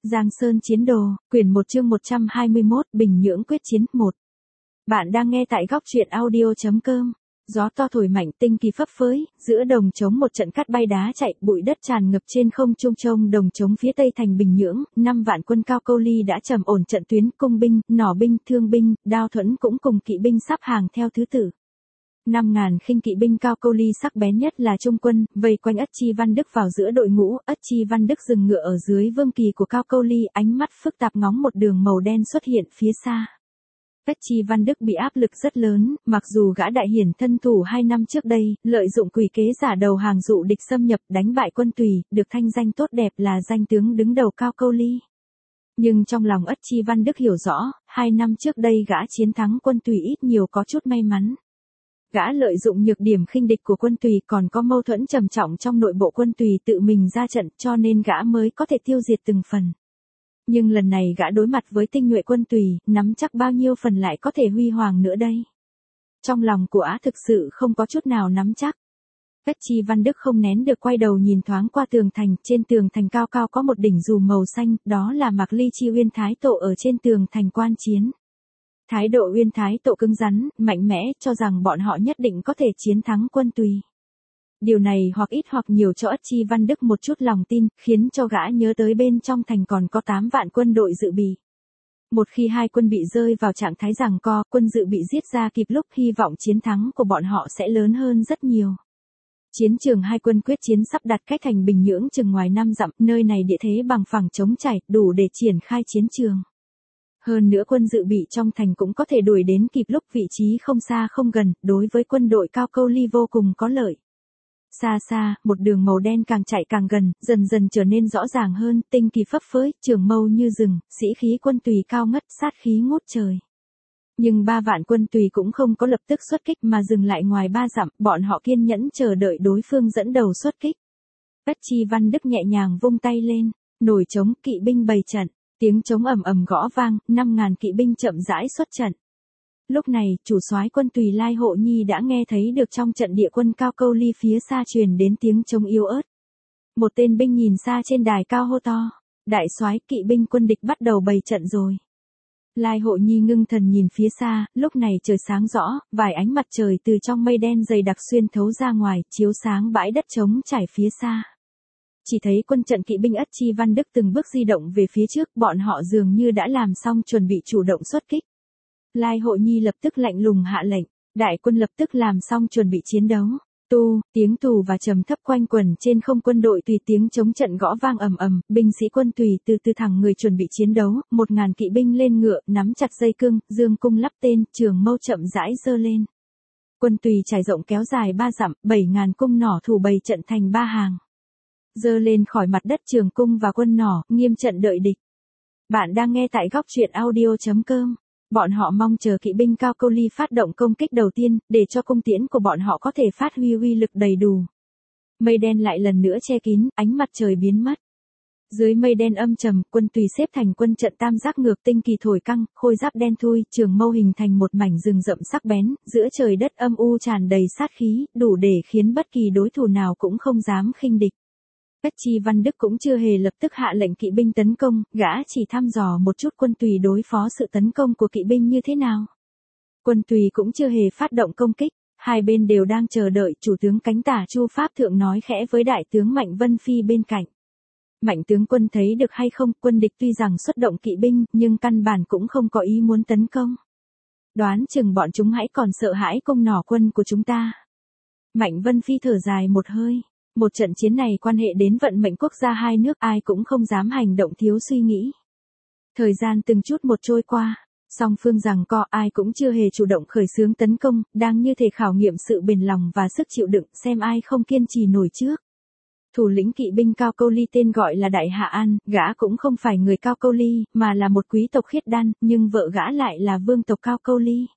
Giang Sơn Chiến Đồ, quyển 1 chương 121, Bình Nhưỡng quyết chiến 1. Bạn đang nghe tại góc truyện audio.com. Gió to thổi mạnh, tinh kỳ phấp phới, giữa đồng trống một trận cát bay đá chạy, bụi đất tràn ngập trên không trung. Trông đồng trống phía tây thành Bình Nhưỡng, 5 vạn quân Cao Câu Ly đã trầm ổn trận tuyến, cung binh, nỏ binh, thương binh, đao thuẫn cũng cùng kỵ binh sắp hàng theo thứ tự. 5.000 khinh kỵ binh Cao Câu Ly sắc bén nhất là trung quân, vây quanh Ất Chi Văn Đức vào giữa đội ngũ. Ất Chi Văn Đức dừng ngựa ở dưới vương kỳ của Cao Câu Ly, ánh mắt phức tạp ngóng một đường màu đen xuất hiện phía xa. Ất Chi Văn Đức bị áp lực rất lớn, mặc dù gã đại hiển thân thủ 2 năm trước đây, lợi dụng quỷ kế giả đầu hàng dụ địch xâm nhập, đánh bại quân Tùy, được thanh danh tốt đẹp là danh tướng đứng đầu Cao Câu Ly. Nhưng trong lòng Ất Chi Văn Đức hiểu rõ, 2 năm trước đây gã chiến thắng quân Tùy ít nhiều có chút may mắn. Gã lợi dụng nhược điểm khinh địch của quân Tùy, còn có mâu thuẫn trầm trọng trong nội bộ quân Tùy tự mình ra trận, cho nên gã mới có thể tiêu diệt từng phần. Nhưng lần này gã đối mặt với tinh nhuệ quân Tùy, nắm chắc bao nhiêu phần lại có thể huy hoàng nữa đây. Trong lòng của ả thực sự không có chút nào nắm chắc. Ất Chi Văn Đức không nén được quay đầu nhìn thoáng qua tường thành, trên tường thành cao cao có một đỉnh dù màu xanh, đó là Mạc Ly Chi Uyên Thái Tổ ở trên tường thành quan chiến. Thái độ Uyên Thái Tổ cứng rắn, mạnh mẽ, cho rằng bọn họ nhất định có thể chiến thắng quân Tùy. Điều này hoặc ít hoặc nhiều cho Ất Chi Văn Đức một chút lòng tin, khiến cho gã nhớ tới bên trong thành còn có 8 vạn quân đội dự bị. Một khi hai quân bị rơi vào trạng thái giằng co, quân dự bị giết ra kịp lúc, hy vọng chiến thắng của bọn họ sẽ lớn hơn rất nhiều. Chiến trường hai quân quyết chiến sắp đặt cách thành Bình Nhưỡng chừng ngoài 5 dặm, nơi này địa thế bằng phẳng trống trải, đủ để triển khai chiến trường. Hơn nữa quân dự bị trong thành cũng có thể đuổi đến kịp lúc, vị trí không xa không gần, đối với quân đội Cao Câu Ly vô cùng có lợi. Xa xa, một đường màu đen càng chạy càng gần, dần dần trở nên rõ ràng hơn, tinh kỳ phấp phới, trường mâu như rừng, sĩ khí quân Tùy cao ngất, sát khí ngút trời. Nhưng 3 vạn quân Tùy cũng không có lập tức xuất kích mà dừng lại ngoài 3 dặm, bọn họ kiên nhẫn chờ đợi đối phương dẫn đầu xuất kích. Ất Chi Văn Đức nhẹ nhàng vung tay lên, nổi trống, kỵ binh bày trận. Tiếng trống ầm ầm gõ vang, 5.000 kỵ binh chậm rãi xuất trận. Lúc này, chủ soái quân Tùy Lai Hộ Nhi đã nghe thấy được trong trận địa quân Cao Câu Ly phía xa truyền đến tiếng trống yếu ớt. Một tên binh nhìn xa trên đài cao hô to, đại soái, kỵ binh quân địch bắt đầu bày trận rồi. Lai Hộ Nhi ngưng thần nhìn phía xa, lúc này trời sáng rõ, vài ánh mặt trời từ trong mây đen dày đặc xuyên thấu ra ngoài, chiếu sáng bãi đất trống trải phía xa. Chỉ thấy quân trận kỵ binh Ất Chi Văn Đức từng bước di động về phía trước, bọn họ dường như đã làm xong chuẩn bị chủ động xuất kích. Lai Hộ Nhi lập tức lạnh lùng hạ lệnh, đại quân lập tức làm xong chuẩn bị chiến đấu. Tiếng tù và trầm thấp quanh quẩn trên không, quân đội Tùy tiếng chống trận gõ vang ầm ầm, binh sĩ quân Tùy từ từ thẳng người chuẩn bị chiến đấu, 1.000 kỵ binh lên ngựa, nắm chặt dây cương, dương cung lắp tên, trường mâu chậm rãi giơ lên. Quân Tùy trải rộng kéo dài 3 dặm, 7.000 cung nỏ thủ bày trận thành 3 hàng. Giơ lên khỏi mặt đất trường cung và quân nỏ, nghiêm trận đợi địch. Bạn đang nghe tại góc truyện audio.com. Bọn họ mong chờ kỵ binh Cao Câu Ly phát động công kích đầu tiên, để cho cung tiễn của bọn họ có thể phát huy uy lực đầy đủ. Mây đen lại lần nữa che kín, ánh mặt trời biến mất. Dưới mây đen âm trầm, quân Tùy xếp thành quân trận tam giác ngược, tinh kỳ thổi căng, khôi giáp đen thui, trường mâu hình thành một mảnh rừng rậm sắc bén, giữa trời đất âm u tràn đầy sát khí, đủ để khiến bất kỳ đối thủ nào cũng không dám khinh địch. Ất Chi Văn Đức cũng chưa hề lập tức hạ lệnh kỵ binh tấn công, gã chỉ thăm dò một chút quân Tùy đối phó sự tấn công của kỵ binh như thế nào. Quân Tùy cũng chưa hề phát động công kích, hai bên đều đang chờ đợi. Chủ tướng cánh tả Chu Pháp Thượng nói khẽ với đại tướng Mạnh Vân Phi bên cạnh. Mạnh tướng quân thấy được hay không, quân địch tuy rằng xuất động kỵ binh, nhưng căn bản cũng không có ý muốn tấn công. Đoán chừng bọn chúng hãy còn sợ hãi cung nỏ quân của chúng ta. Mạnh Vân Phi thở dài một hơi. Một trận chiến này quan hệ đến vận mệnh quốc gia hai nước, ai cũng không dám hành động thiếu suy nghĩ. Thời gian từng chút một trôi qua, song phương giằng co, ai cũng chưa hề chủ động khởi xướng tấn công, đang như thể khảo nghiệm sự bền lòng và sức chịu đựng, xem ai không kiên trì nổi trước. Thủ lĩnh kỵ binh Cao Câu Ly tên gọi là Đại Hạ An, gã cũng không phải người Cao Câu Ly, mà là một quý tộc khiết đan, nhưng vợ gã lại là vương tộc Cao Câu Ly.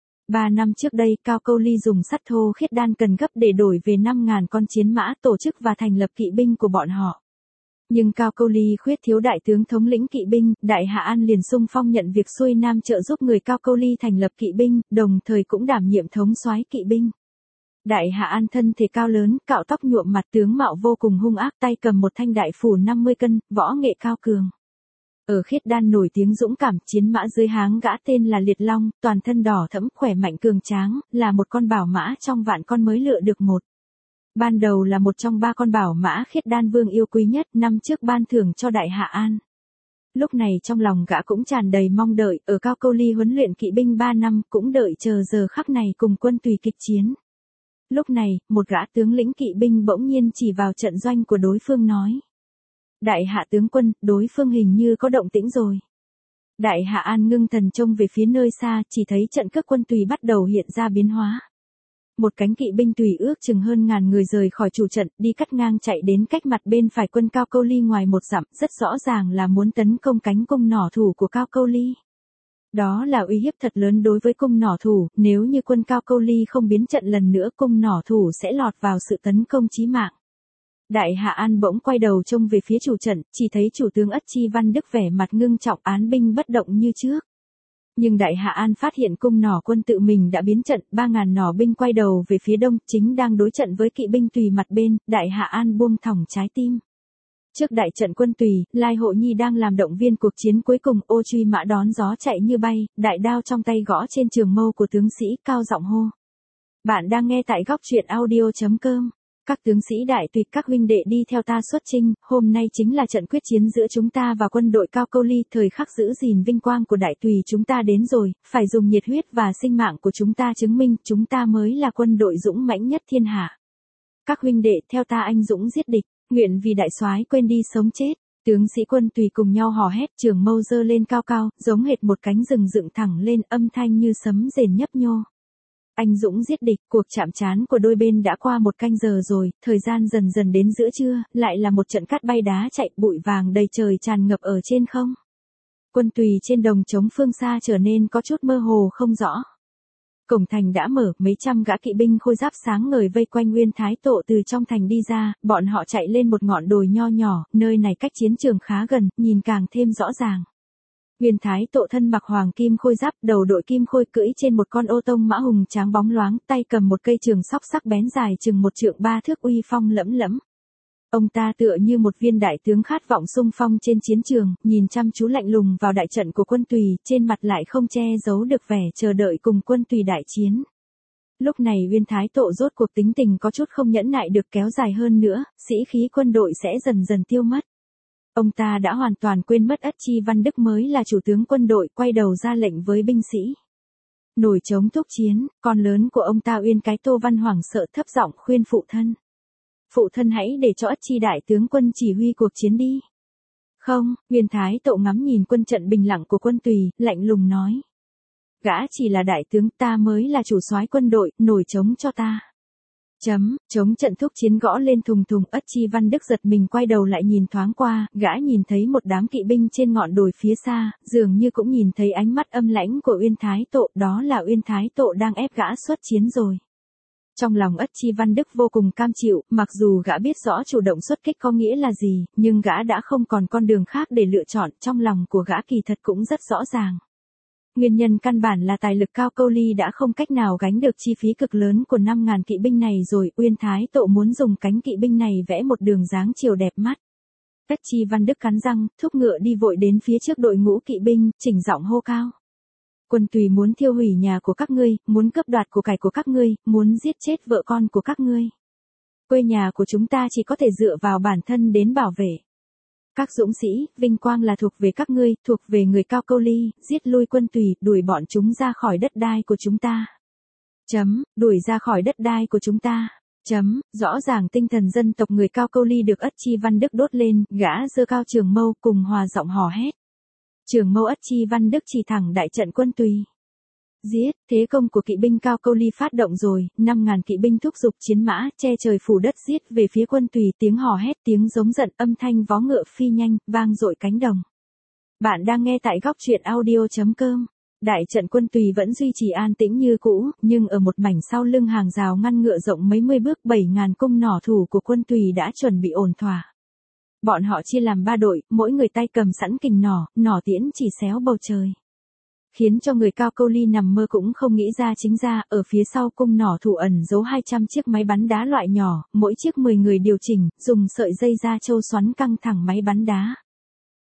3 năm trước đây, Cao Câu Ly dùng sắt thô khiết đan cần gấp để đổi về 5.000 con chiến mã, tổ chức và thành lập kỵ binh của bọn họ. Nhưng Cao Câu Ly khuyết thiếu đại tướng thống lĩnh kỵ binh, Đại Hạ An liền xung phong nhận việc xuôi nam trợ giúp người Cao Câu Ly thành lập kỵ binh, đồng thời cũng đảm nhiệm thống soái kỵ binh. Đại Hạ An thân thể cao lớn, cạo tóc nhuộm mặt, tướng mạo vô cùng hung ác, tay cầm một thanh đại phủ 50 cân, võ nghệ cao cường. Ở Khiết Đan nổi tiếng dũng cảm, chiến mã dưới háng gã tên là Liệt Long, toàn thân đỏ thẫm, khỏe mạnh cường tráng, là một con bảo mã trong vạn con mới lựa được một. Ban đầu là một trong 3 con bảo mã Khiết Đan Vương yêu quý nhất, năm trước ban thưởng cho Đại Hạ An. Lúc này trong lòng gã cũng tràn đầy mong đợi, ở Cao Câu Ly huấn luyện kỵ binh 3 năm, cũng đợi chờ giờ khắc này cùng quân tùy kịch chiến. Lúc này, một gã tướng lĩnh kỵ binh bỗng nhiên chỉ vào trận doanh của đối phương nói. Đại hạ tướng quân, đối phương hình như có động tĩnh rồi. Đại Hạ An ngưng thần trông về phía nơi xa, chỉ thấy trận cước quân tùy bắt đầu hiện ra biến hóa. Một cánh kỵ binh tùy ước chừng hơn ngàn người rời khỏi chủ trận, đi cắt ngang chạy đến cách mặt bên phải quân Cao Câu Ly ngoài 1 dặm, rất rõ ràng là muốn tấn công cánh cung nỏ thủ của Cao Câu Ly. Đó là uy hiếp thật lớn đối với cung nỏ thủ, nếu như quân Cao Câu Ly không biến trận lần nữa, cung nỏ thủ sẽ lọt vào sự tấn công chí mạng. Đại Hạ An bỗng quay đầu trông về phía chủ trận, chỉ thấy chủ tướng Ất Chi Văn Đức vẻ mặt ngưng trọng, án binh bất động như trước. Nhưng Đại Hạ An phát hiện cung nỏ quân tự mình đã biến trận, 3.000 nỏ binh quay đầu về phía đông, chính đang đối trận với kỵ binh tùy mặt bên, Đại Hạ An buông thõng trái tim. Trước đại trận quân tùy, Lai Hộ Nhi đang làm động viên cuộc chiến cuối cùng, Ô Truy mã đón gió chạy như bay, đại đao trong tay gõ trên trường mâu của tướng sĩ, cao giọng hô. Bạn đang nghe tại góc truyện audio.com. Các tướng sĩ đại tuyệt, các huynh đệ đi theo ta xuất chinh, hôm nay chính là trận quyết chiến giữa chúng ta và quân đội Cao Câu Ly, thời khắc giữ gìn vinh quang của đại tùy chúng ta đến rồi, phải dùng nhiệt huyết và sinh mạng của chúng ta chứng minh chúng ta mới là quân đội dũng mãnh nhất thiên hạ. Các huynh đệ theo ta anh dũng giết địch, nguyện vì đại soái quên đi sống chết. Tướng sĩ quân tùy cùng nhau hò hét, trường mâu giơ lên cao cao, giống hệt một cánh rừng dựng thẳng lên, âm thanh như sấm rền nhấp nhô. Anh dũng giết địch, cuộc chạm trán của đôi bên đã qua 1 canh giờ rồi, thời gian dần dần đến giữa trưa, lại là một trận cát bay đá chạy, bụi vàng đầy trời tràn ngập ở trên không. Quân tùy trên đồng trống phương xa trở nên có chút mơ hồ không rõ. Cổng thành đã mở, mấy trăm gã kỵ binh khôi giáp sáng ngời vây quanh Uyên Thái Tổ từ trong thành đi ra, bọn họ chạy lên một ngọn đồi nho nhỏ, nơi này cách chiến trường khá gần, nhìn càng thêm rõ ràng. Uyên Thái Tổ thân mặc hoàng kim khôi giáp, đầu đội kim khôi, cưỡi trên một con ô tông mã hùng tráng bóng loáng, tay cầm một cây trường sóc sắc bén dài chừng 1 trượng 3 thước, uy phong lẫm lẫm. Ông ta tựa như một viên đại tướng khát vọng xung phong trên chiến trường, nhìn chăm chú lạnh lùng vào đại trận của quân tùy, trên mặt lại không che giấu được vẻ chờ đợi cùng quân tùy đại chiến. Lúc này Uyên Thái Tổ rốt cuộc tính tình có chút không nhẫn nại được kéo dài hơn nữa, sĩ khí quân đội sẽ dần dần tiêu mất. Ông ta đã hoàn toàn quên mất Ất Chi Văn Đức mới là chủ tướng quân đội, quay đầu ra lệnh với binh sĩ. Nổi trống thúc chiến, con lớn của ông ta Uyên Cái Tô Văn hoảng sợ thấp giọng khuyên phụ thân. Phụ thân hãy để cho Ất Chi đại tướng quân chỉ huy cuộc chiến đi. Không, Uyên Thái Tổ ngắm nhìn quân trận bình lặng của quân tùy, lạnh lùng nói. Gã chỉ là đại tướng, ta mới là chủ soái quân đội, nổi trống cho ta. Chống trận thúc chiến gõ lên thùng thùng, Ất Chi Văn Đức giật mình quay đầu lại nhìn thoáng qua, gã nhìn thấy một đám kỵ binh trên ngọn đồi phía xa, dường như cũng nhìn thấy ánh mắt âm lãnh của Uyên Thái Tổ, đó là Uyên Thái Tổ đang ép gã xuất chiến rồi. Trong lòng Ất Chi Văn Đức vô cùng cam chịu, mặc dù gã biết rõ chủ động xuất kích có nghĩa là gì, nhưng gã đã không còn con đường khác để lựa chọn, trong lòng của gã kỳ thật cũng rất rõ ràng. Nguyên nhân căn bản là tài lực Cao Câu Ly đã không cách nào gánh được chi phí cực lớn của 5.000 kỵ binh này rồi, Uyên Thái Tổ muốn dùng cánh kỵ binh này vẽ một đường dáng chiều đẹp mắt. Ất Chi Văn Đức cắn răng, thúc ngựa đi vội đến phía trước đội ngũ kỵ binh, chỉnh giọng hô cao. Quân tùy muốn thiêu hủy nhà của các ngươi, muốn cướp đoạt của cải của các ngươi, muốn giết chết vợ con của các ngươi. Quê nhà của chúng ta chỉ có thể dựa vào bản thân đến bảo vệ. Các dũng sĩ, vinh quang là thuộc về các ngươi, thuộc về người Cao Câu Ly, giết lui quân tùy, đuổi bọn chúng ra khỏi đất đai của chúng ta. Đuổi ra khỏi đất đai của chúng ta. Rõ ràng tinh thần dân tộc người Cao Câu Ly được Ất Chi Văn Đức đốt lên, gã giơ cao trường mâu cùng hòa giọng hò hét. Trường mâu Ất Chi Văn Đức chỉ thẳng đại trận quân tùy. Giết, thế công của kỵ binh Cao Câu Ly phát động rồi, 5.000 kỵ binh thúc giục chiến mã, che trời phủ đất giết về phía quân tùy, tiếng hò hét, tiếng giống giận, âm thanh vó ngựa phi nhanh, vang dội cánh đồng. Bạn đang nghe tại góc truyện audio.com. Đại trận quân tùy vẫn duy trì an tĩnh như cũ, nhưng ở một mảnh sau lưng hàng rào ngăn ngựa rộng mấy mươi bước, 7.000 cung nỏ thủ của quân tùy đã chuẩn bị ổn thỏa. Bọn họ chia làm 3 đội, mỗi người tay cầm sẵn kình nỏ tiễn chỉ xéo bầu trời. Khiến cho người Cao Câu Ly nằm mơ cũng không nghĩ ra, chính ra, ở phía sau cung nỏ thủ ẩn giấu 200 chiếc máy bắn đá loại nhỏ, mỗi chiếc 10 người điều chỉnh, dùng sợi dây da trâu xoắn căng thẳng máy bắn đá.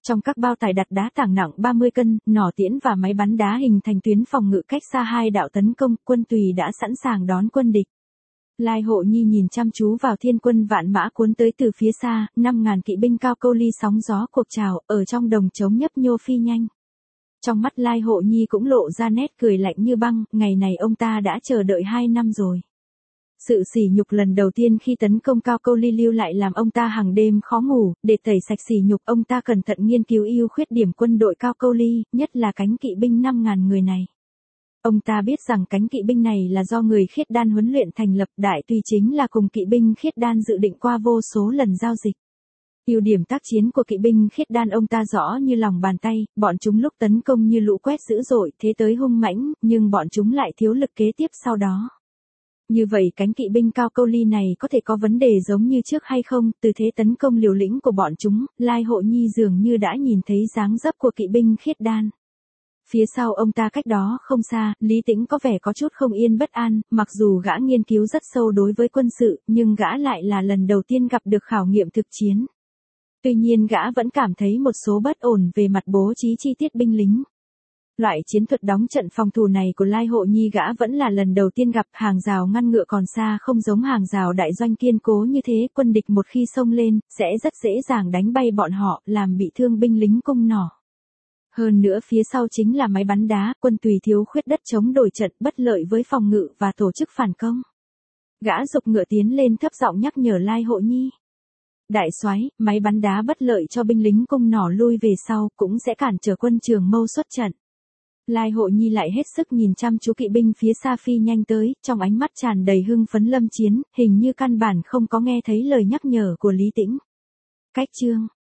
Trong các bao tải đặt đá tảng nặng 30 cân, nỏ tiễn và máy bắn đá hình thành tuyến phòng ngự cách xa hai đạo tấn công, quân Tùy đã sẵn sàng đón quân địch. Lai Hộ Nhi nhìn chăm chú vào thiên quân vạn mã cuốn tới từ phía xa, 5.000 kỵ binh cao câu ly sóng gió cuộc trào, ở trong đồng trống nhấp nhô phi nhanh. Trong mắt Lai Hộ Nhi cũng lộ ra nét cười lạnh như băng, ngày này ông ta đã chờ đợi 2 năm rồi. Sự sỉ nhục lần đầu tiên khi tấn công cao câu ly lưu lại làm ông ta hàng đêm khó ngủ, để tẩy sạch sỉ nhục ông ta cẩn thận nghiên cứu ưu khuyết điểm quân đội cao câu ly, nhất là cánh kỵ binh 5.000 người này. Ông ta biết rằng cánh kỵ binh này là do người khiết đan huấn luyện thành lập, đại tùy chính là cùng kỵ binh khiết đan dự định qua vô số lần giao dịch. Ưu điểm tác chiến của kỵ binh khiết đan ông ta rõ như lòng bàn tay, bọn chúng lúc tấn công như lũ quét dữ dội thế tới hung mãnh, nhưng bọn chúng lại thiếu lực kế tiếp sau đó. Như vậy cánh kỵ binh cao câu ly này có thể có vấn đề giống như trước hay không, từ thế tấn công liều lĩnh của bọn chúng, Lai Hộ Nhi dường như đã nhìn thấy dáng dấp của kỵ binh khiết đan. Phía sau ông ta cách đó không xa, Lý Tĩnh có vẻ có chút không yên bất an, mặc dù gã nghiên cứu rất sâu đối với quân sự, nhưng gã lại là lần đầu tiên gặp được khảo nghiệm thực chiến. Tuy nhiên gã vẫn cảm thấy một số bất ổn về mặt bố trí chi tiết binh lính. Loại chiến thuật đóng trận phòng thủ này của Lai Hộ Nhi gã vẫn là lần đầu tiên gặp, hàng rào ngăn ngựa còn xa không giống hàng rào đại doanh kiên cố như thế, quân địch một khi xông lên, sẽ rất dễ dàng đánh bay bọn họ, làm bị thương binh lính cung nỏ. Hơn nữa phía sau chính là máy bắn đá, quân Tùy thiếu khuyết đất chống đổi trận, bất lợi với phòng ngự và tổ chức phản công. Gã giục ngựa tiến lên thấp giọng nhắc nhở Lai Hộ Nhi. Đại soái, máy bắn đá bất lợi cho binh lính cung nỏ lui về sau, cũng sẽ cản trở quân Trường Mâu xuất trận. Lai Hộ Nhi lại hết sức nhìn chăm chú kỵ binh phía xa phi nhanh tới, trong ánh mắt tràn đầy hưng phấn lâm chiến, hình như căn bản không có nghe thấy lời nhắc nhở của Lý Tĩnh. Cách chương